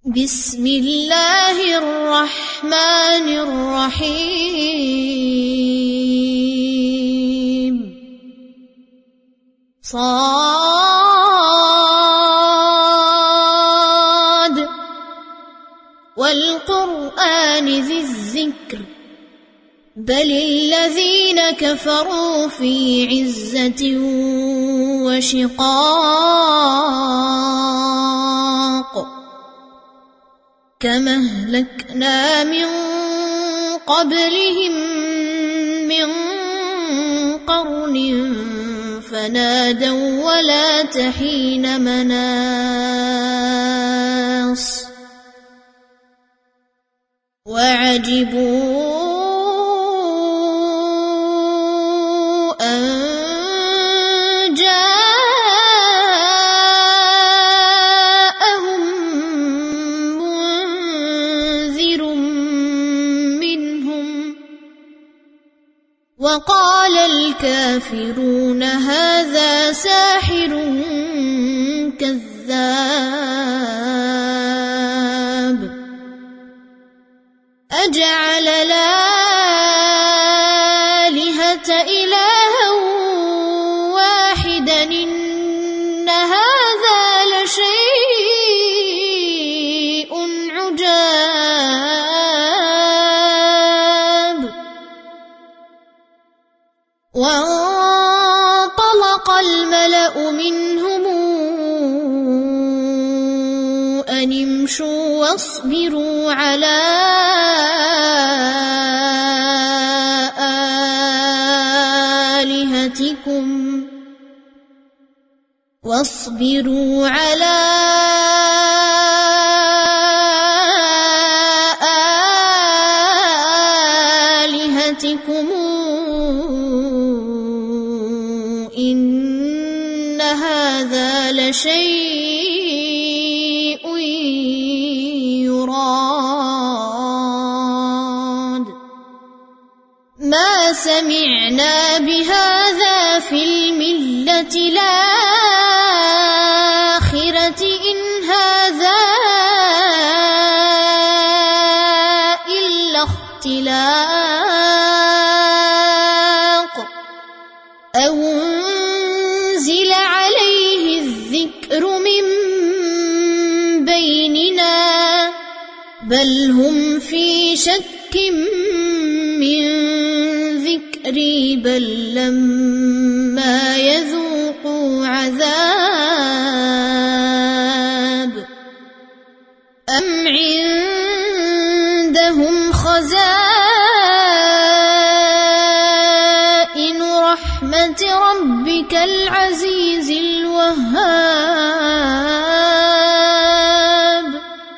بسم الله الرحمن الرحيم صاد والقرآن ذي الذكر بل الذين كفروا في عزة وشقاق كما أهلكنا من قبلهم من قرن فنادوا ولا تحين مناص وعجبوا أن جاءهم منذر منهم وقال الكافرون هذا ساحر كذاب أجعل الآلهة إلها واحدا إن هذا لشيء عجاب وانطلق الملأ منهم أن امشوا واصبروا على واصبروا على آلهتكم إن هذا لشيء يراد ما سمعنا بهذا في الملة الآخرة إن هذا إلا اختلاق أنزل عليه الذكر من بيننا بل هم في شك من ذكري بل لما يذوقوا عذاب أم عندهم خزائن رحمة ربك العزيز الوهاب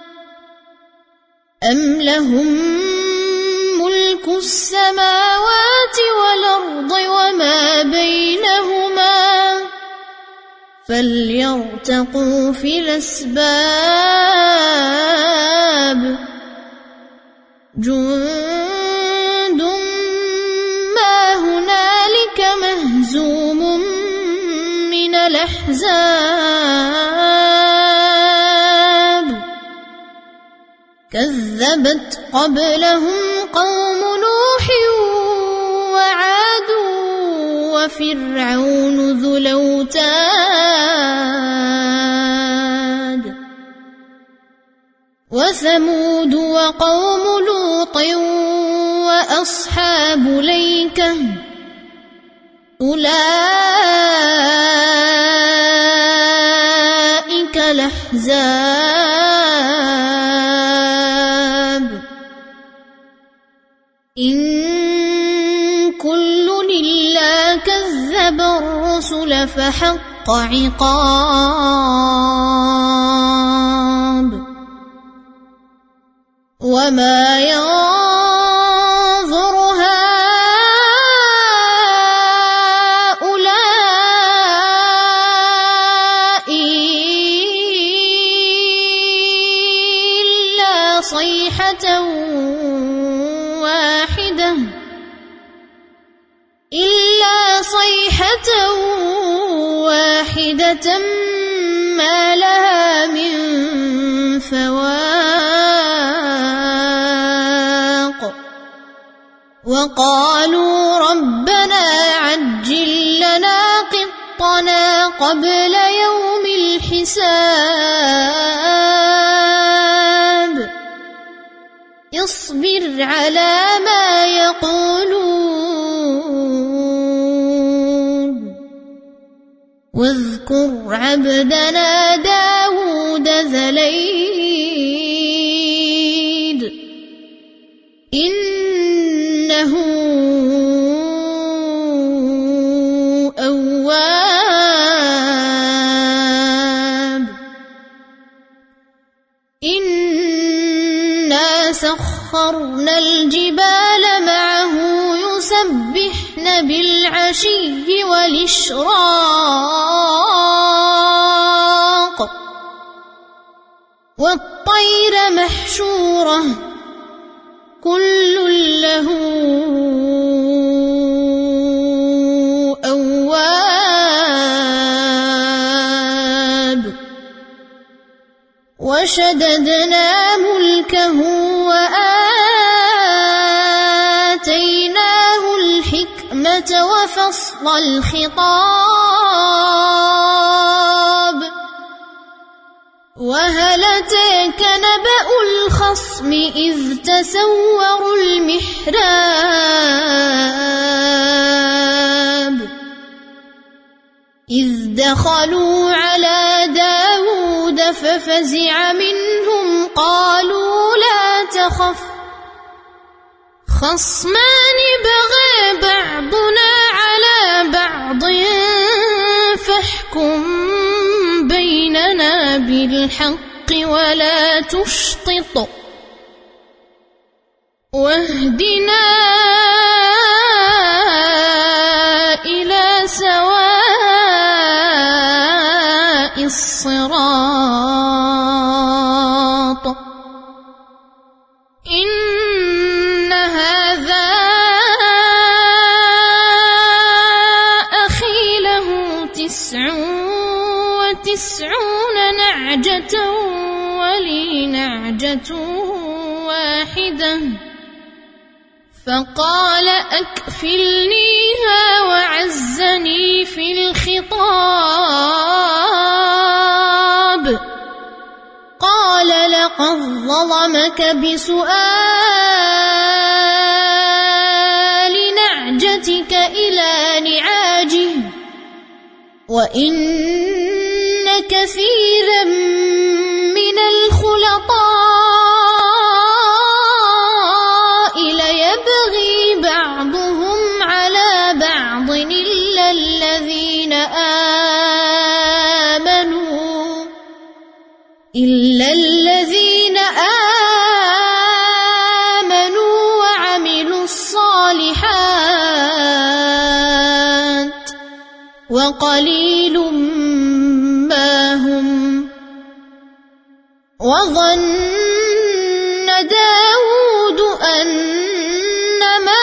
أم لهم ملك السماوات والأرض وما بينهما فليرتقوا في الأسباب جند ما هنالك مهزوم من الأحزاب كذبت قبلهم قوم نوح وعاد وفرعون ذو الأوتاد وثمود وقوم لوط وأصحاب الأيكة أولئك الأحزاب إن كل إلا كذب الرسل فحق عقاب وما ينظر هؤلاء إلا صيحة واحدة ما لها من فواق وقالوا ربنا عجل لنا قطنا قبل يوم الحساب اصبر على ما يقولون واذكر عبدنا داود ذا الأيد إنه أواب إنا سخرنا الجبال معه يسبحن بالعشي والإشراق والطير محشورة كل له أواب وشددنا ملكه وآتيناه الحكمة وفصل الخطاب وهل أتاك نبأ الخصم إذ تسوروا المحراب إذ دخلوا على داود ففزع منهم قالوا لا تخف خصمان بغى بعضنا على بعض فاحكم بيننا بالحق ولا تشطط واهدنا إلى سواء الصراط إن هذا أخي له 99 نعجة ولي نعجة واحدة فقال أكفلنيها وعزني في الخطاب قال لقد ظلمك بسؤال نعجتك إلى نعاجه وإن كثيرا من الخلطاء ليبغي بعضهم على بعض إلا الذين آمنوا وعملوا الصالحات وقليل ما هم وظن داود أنما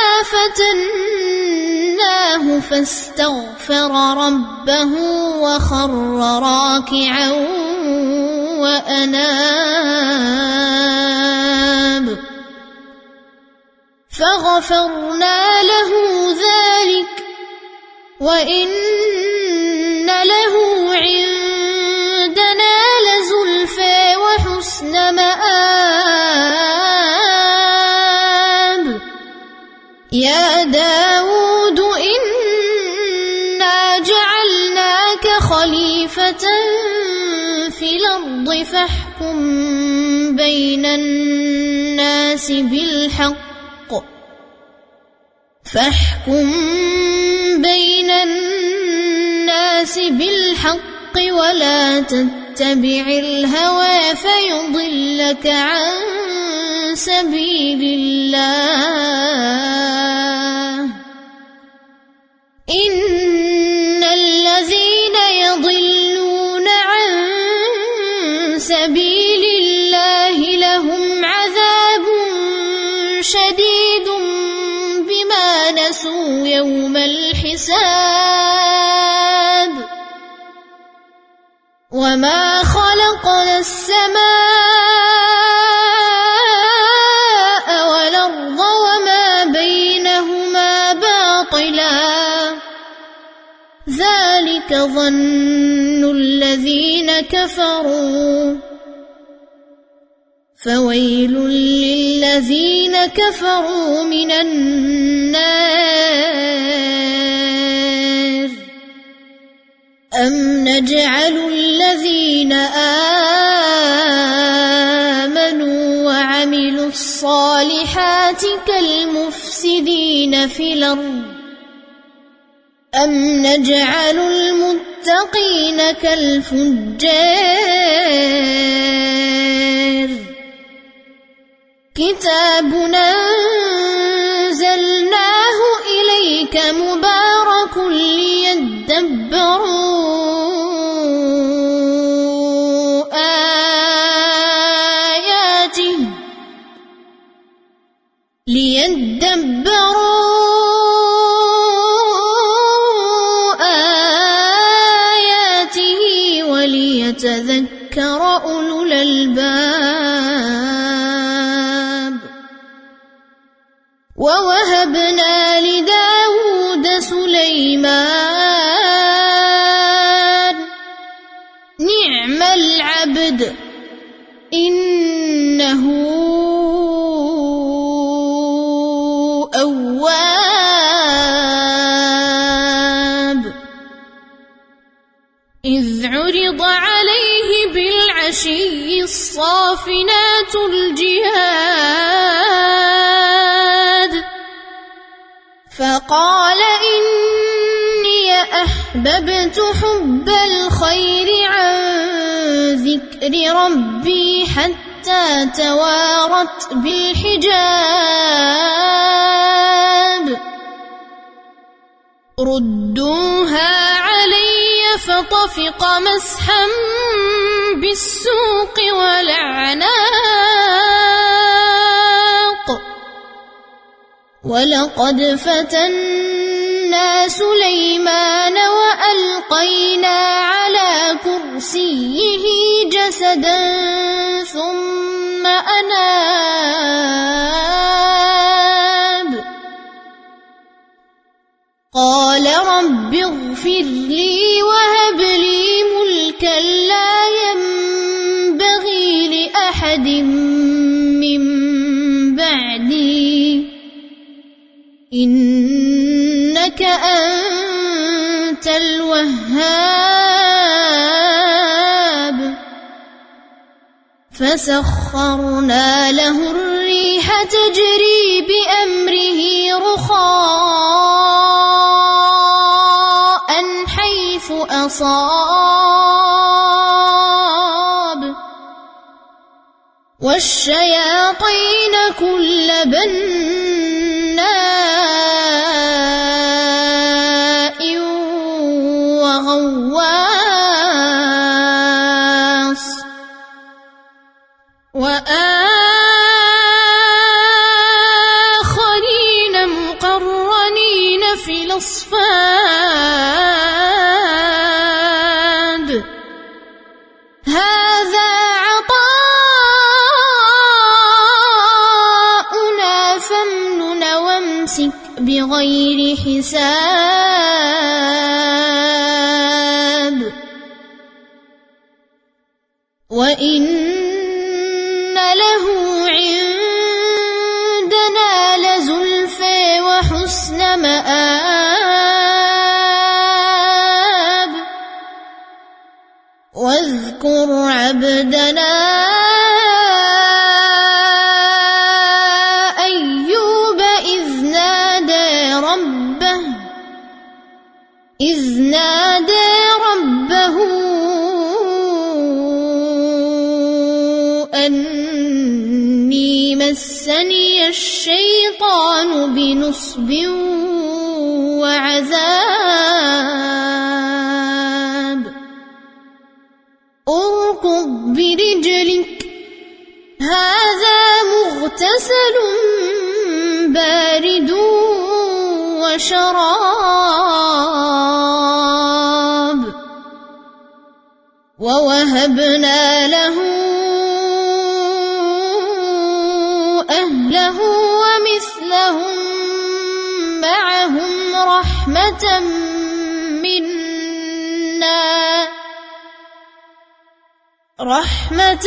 فتناه فاستغفر ربه وخر راكعا وأناب فغفرنا له ذلك وإن له عندنا لزلفى وحسن مآب يا داود إنا جعلناك خليفة في الأرض فاحكم بين الناس بالحق ولا تتبع الهوى فيضلك عن سبيل الله إن الذين يضلون عن سبيل الله لهم عذاب شديد بما نسوا يوم الحساب وما خلقنا السماء والأرض وما بينهما كفروا فويل للذين كفروا من النار أم نجعل الذين آمنوا وعملوا الصالحات كالمفسدين في الأرض أم نجعل المتقين كالفجار كتاب أنزلناه إليك مبارك ليدبروا آياته وليتذكر أولو الألباب ووهبنا لداود سليمان نعم العبد إنه أواب إذ عرض عليه بالعشي الصافنات الجياد فقال إني أحببت حب الخير عن ذكر ربي حتى توارت بالحجاب ردوها علي فطفق مسحا بالسوق والأعناق ولقد فتنا سليمان وألقينا على كرسيه جسدا ثم أناب قال رب اغفر لي وهب لي ملكا لا ينبغي لأحد من بعدي إنك أنت الوهاب فسخرنا له الريح تجري بأمره رخاء حيث أصاب والشياطين كل بناء وغواص وآخرين مقرنين في الأصفاد هذا عطاؤنا فامنن وامسك بغير حساب وإن له عندنا لزلفى وحسن مآب واذكر عبدنا أيوب إذ نادى ربه أني مسني الشيطان بنصب وعذاب اركض برجلك هذا مغتسل بارد وشراب ووهبنا له أهله ومثلهم معهم رحمة منا رحمة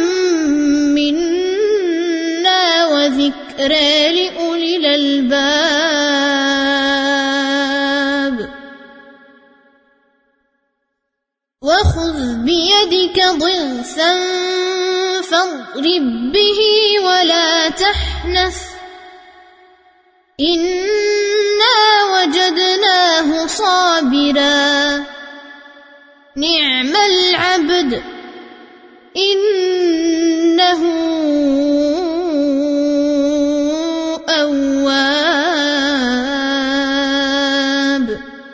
منا وذكرى لأولي الألباب وخذ بيدك ضغثا فاضرب به ولا تحنث إنا وجدناه صابرا نعم العبد إنه أواب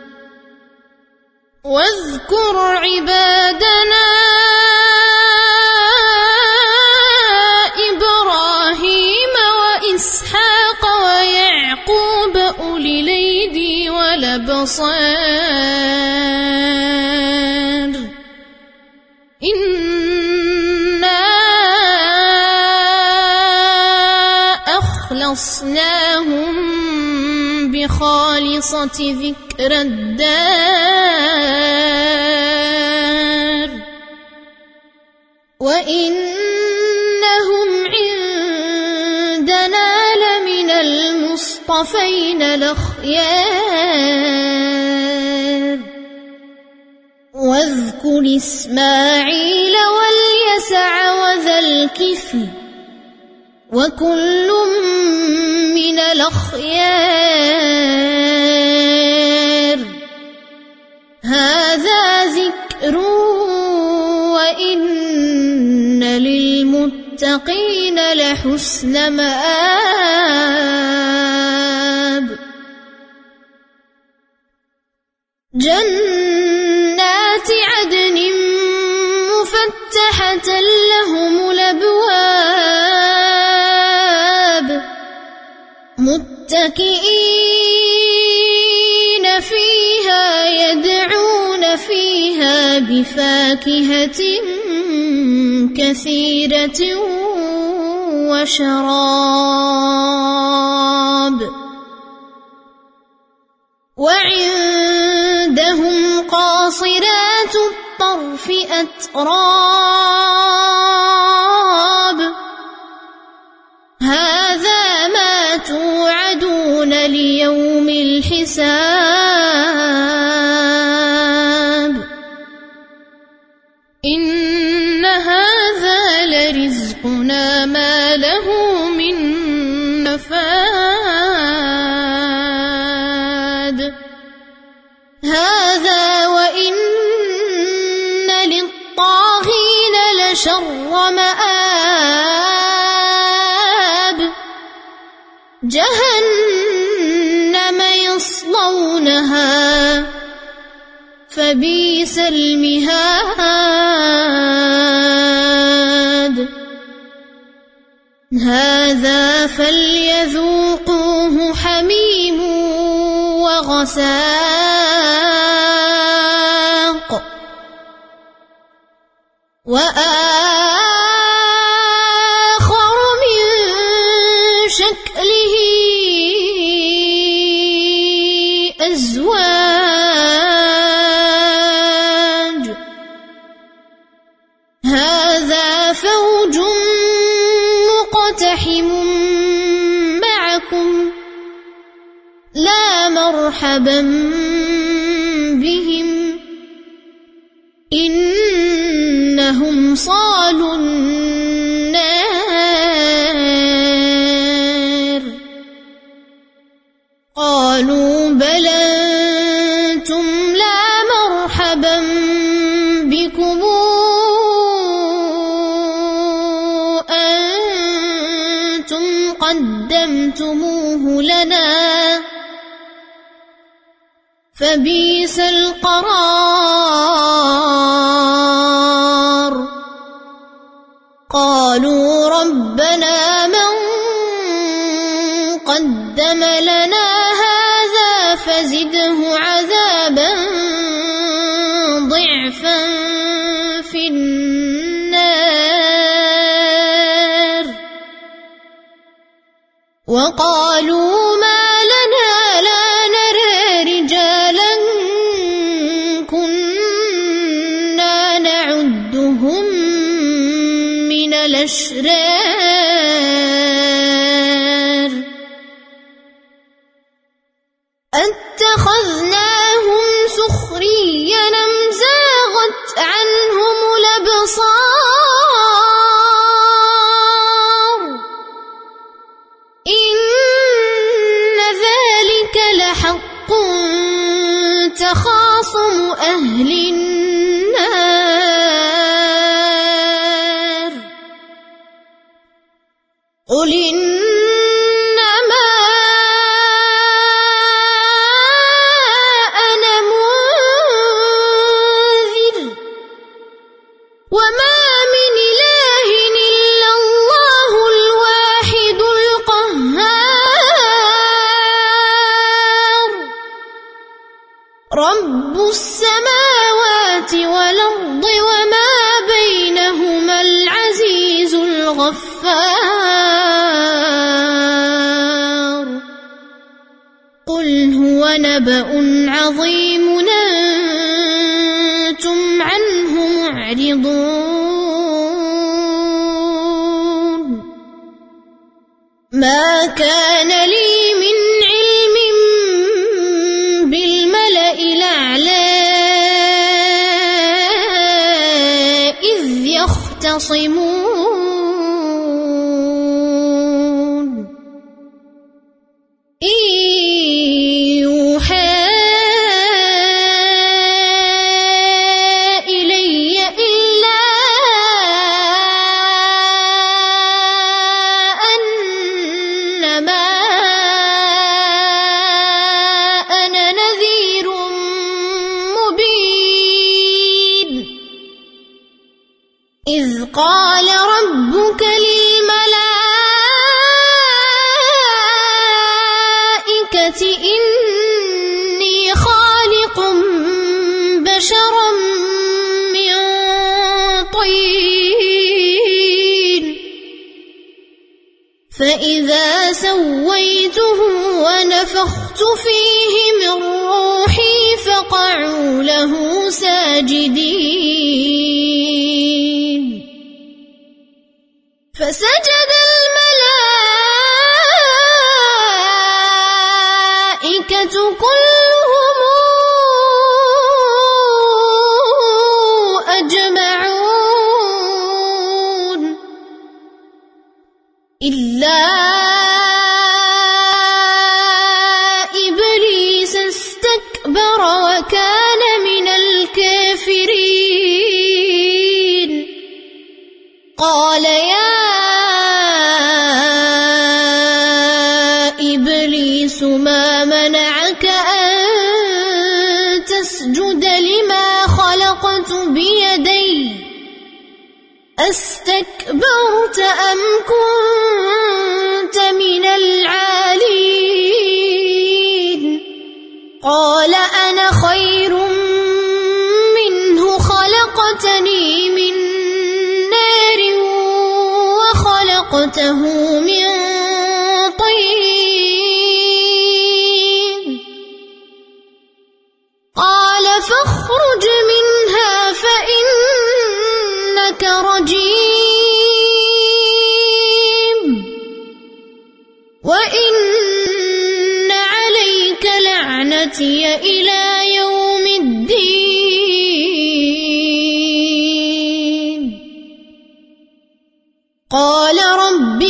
واذكر عبادنا إبراهيم وإسحاق ويعقوب أولي الأيدي والأبصار إنا أخلصناهم بخالصة ذكر الدار وإنهم عندنا لمن المصطفين الأخيار واذكر إسماعيل واليسع وذا الكفل وكل من الأخيار هذا ذكر وإن للمتقين لحسن مآب جنات عدن مفتحة لهم الأبواب متكئين فيها يدعون فيها بفاكهة كثيرة وشراب وعندهم قاصرات الطرف أتراب هذا ما توعدون ليوم الحساب إن هذا لرزقنا ما له من نفاد هذا وإن للطاغين لشر مآب جهنم يصلونها فبئس المهاد هذا فليذوقوه حميم وغساق وآخر من شكله أزواج هذا فوج مقتحم معكم لا مرحبا بهم إنهم صالوا النار قالوا بل أنتم لا مرحبا بكم أنتم قدمتموه لنا فبئس القرار قالوا ربنا من قدم لنا هذا فزده عذابا ضعفا في النار وقالوا ما لنا لا نرى رجالا كنا نعدهم الأشرار أتخذناهم سخريا أم زاغت عنهم الأبصار إن ذلك لحق تخاصم أهل النار قل إنما أنا منذر وما من إله إلا الله الواحد القهار رب السماوات والأرض وما بينهما العزيز الغفار قل هو نبأ عظيم أنتم عنه معرضون ما كان لي من علم بالملأ الأعلى إذ يختصمون إن يوحى إلي إلا أنما أنا نذير مبين إذ قال ربك للملائكة إني خالق بشرا من طين فإذا سويته ونفخت فيه من روحي فقعوا له ساجدين فسجد الملائكة كلهم أجمعون إلا إبليس استكبر وكان من الكافرين قال يا إبليس ما منعك أن تسجد لما خلقت بيدي أستكبرت أم كنت من العالين قال أنا خير منه خلقتني من نار وخلقته من طين قال فاخرج منها فإنك رجيم وإن عليك لعنتي إلى يوم الدين قال رب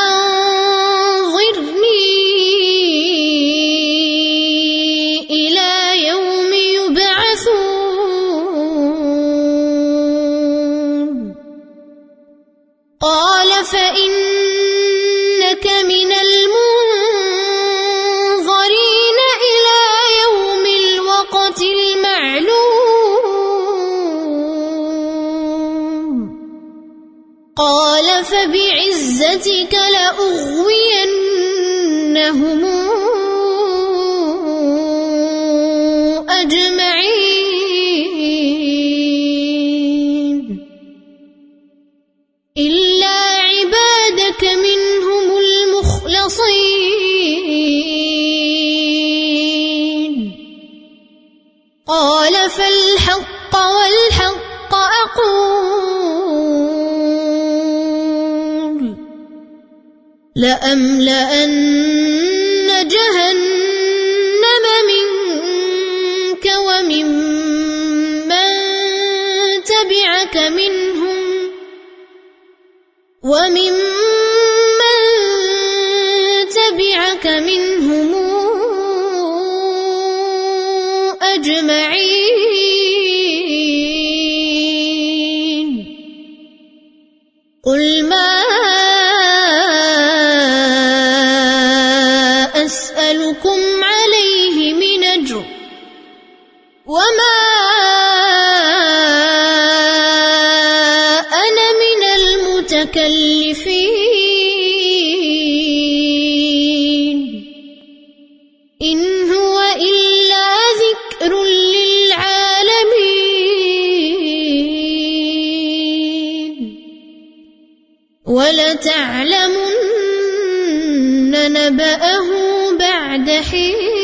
فأنظرني إلى يوم يبعثون قال فإنك من المنظرين إلى يوم الوقت المعلوم قال فبعزتك لأغوينهم أجمعين إلا عبادك منهم المخلصين قال فالحق والحق أقول لأملأن جهنم منك وممن تبعك منهم أجمعين قل ما أسألكم عليه من أجر وما أنا من المتكلفين إن هو إلا ذكر للعالمين ولتعلمن نبأه بعد حين